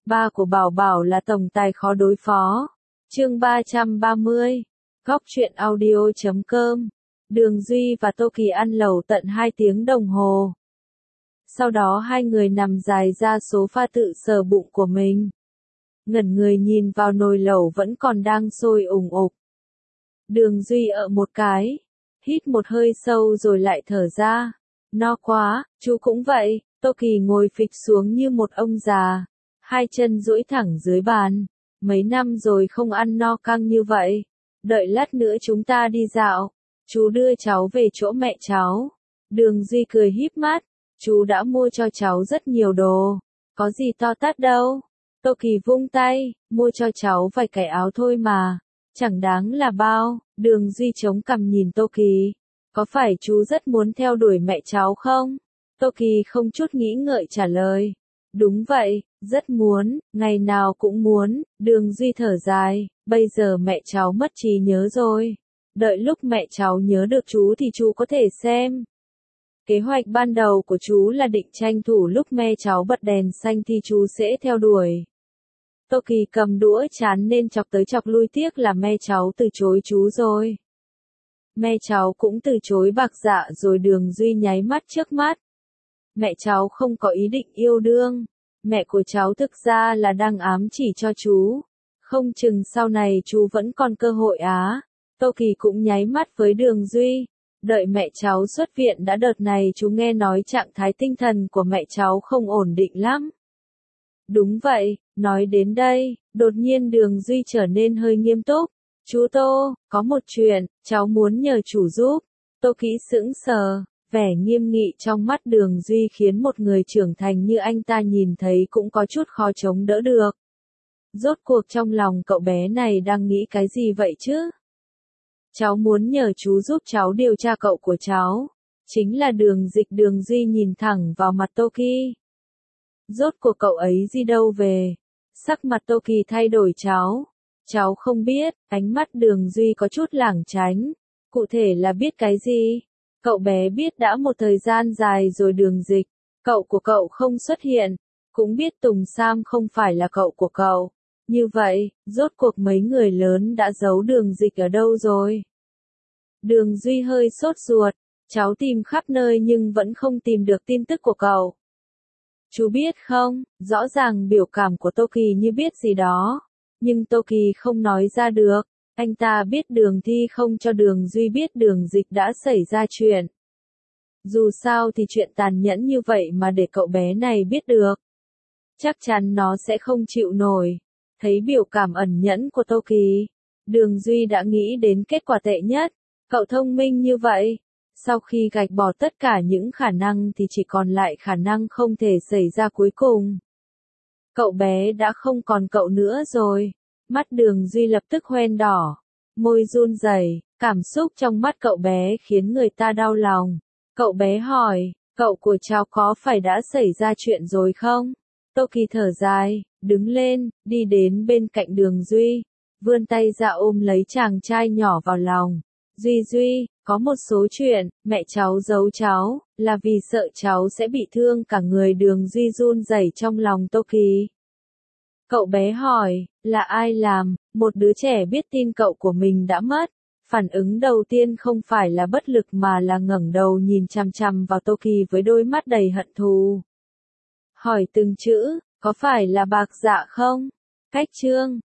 Ba của Bảo Bảo là tổng tài khó đối phó. Chương 330. Góc truyện audio.com. Đường Duy và Tô Kỳ ăn lẩu tận 2 tiếng đồng hồ. Sau đó hai người nằm dài ra sofa tự sờ bụng của mình. Ngẩn người nhìn vào nồi lẩu vẫn còn đang sôi ủng ục. Đường Duy một cái, hít một hơi sâu rồi lại thở ra. No quá, chú cũng vậy. Tô Kỳ ngồi phịch xuống như một ông già, hai chân duỗi thẳng dưới bàn. Mấy năm rồi không ăn no căng như vậy. Đợi lát nữa chúng ta đi dạo. Chú đưa cháu về chỗ mẹ cháu. Đường Duy cười híp mắt. Chú đã mua cho cháu rất nhiều đồ. Có gì to tát đâu. Tô Kỳ vung tay, mua cho cháu vài cái áo thôi mà. Chẳng đáng là bao. Đường Duy chống cằm nhìn Tô Kỳ. Có phải chú rất muốn theo đuổi mẹ cháu không? Tô Kỳ không chút nghĩ ngợi trả lời. Đúng vậy, rất muốn, ngày nào cũng muốn. Đường Duy thở dài, bây giờ mẹ cháu mất trí nhớ rồi. Đợi lúc mẹ cháu nhớ được chú thì chú có thể xem. Kế hoạch ban đầu của chú là định tranh thủ lúc mẹ cháu bật đèn xanh thì chú sẽ theo đuổi. Tô Kỳ cầm đũa chán nên chọc tới chọc lui, tiếc là mẹ cháu từ chối chú rồi. Mẹ cháu cũng từ chối bạc dạ rồi. Đường Duy nháy mắt trước mắt. Mẹ cháu không có ý định yêu đương. Mẹ của cháu thực ra là đang ám chỉ cho chú. Không chừng sau này chú vẫn còn cơ hội á. Tô Kỳ cũng nháy mắt với Đường Duy. Đợi mẹ cháu xuất viện đã. Đợt này chú nghe nói trạng thái tinh thần của mẹ cháu không ổn định lắm. Đúng vậy, nói đến đây, đột nhiên Đường Duy trở nên hơi nghiêm túc. Chú Tô, có một chuyện, cháu muốn nhờ chủ giúp. Tô Kỳ sững sờ, vẻ nghiêm nghị trong mắt Đường Duy khiến một người trưởng thành như anh ta nhìn thấy cũng có chút khó chống đỡ được. Rốt cuộc trong lòng cậu bé này đang nghĩ cái gì vậy chứ? Cháu muốn nhờ chú giúp cháu điều tra cậu của cháu. Chính là Đường Dịch. Đường Duy nhìn thẳng vào mặt Tô Kỳ. Rốt cuộc cậu ấy đi đâu về? Sắc mặt Tô Kỳ thay đổi. Cháu không biết. Ánh mắt Đường Duy có chút lảng tránh. Cụ thể là biết cái gì? Cậu bé biết đã một thời gian dài rồi. Đường Dịch, cậu của cậu không xuất hiện. Cũng biết Tùng Sam không phải là cậu của cậu. Như vậy, rốt cuộc mấy người lớn đã giấu Đường Dịch ở đâu rồi? Đường Duy hơi sốt ruột. Cháu tìm khắp nơi nhưng vẫn không tìm được tin tức của cậu. Chú biết không, rõ ràng biểu cảm của Tô Kỳ như biết gì đó. Nhưng Tô Kỳ không nói ra được. Anh ta biết Đường Thi không cho Đường Duy biết Đường Dịch đã xảy ra chuyện. Dù sao thì chuyện tàn nhẫn như vậy mà để cậu bé này biết được, chắc chắn nó sẽ không chịu nổi. Thấy biểu cảm ẩn nhẫn của Tô Kỳ, Đường Duy đã nghĩ đến kết quả tệ nhất. Cậu thông minh như vậy, sau khi gạch bỏ tất cả những khả năng thì chỉ còn lại khả năng không thể xảy ra cuối cùng. Cậu bé đã không còn cậu nữa rồi. Mắt Đường Duy lập tức hoen đỏ, môi run rẩy, cảm xúc trong mắt cậu bé khiến người ta đau lòng. Cậu bé hỏi, cậu của cháu có phải đã xảy ra chuyện rồi không? Tô Kỳ thở dài, đứng lên, đi đến bên cạnh Đường Duy, vươn tay ra ôm lấy chàng trai nhỏ vào lòng. Duy, có một số chuyện, mẹ cháu giấu cháu, là vì sợ cháu sẽ bị thương cả người. Đường Duy run rẩy trong lòng Tô Kỳ. Cậu bé hỏi, là ai làm? Một đứa trẻ biết tin cậu của mình đã mất. Phản ứng đầu tiên không phải là bất lực mà là ngẩng đầu nhìn chằm chằm vào Tô Kỳ với đôi mắt đầy hận thù. Hỏi từng chữ, có phải là bạc dạ không? Cách chương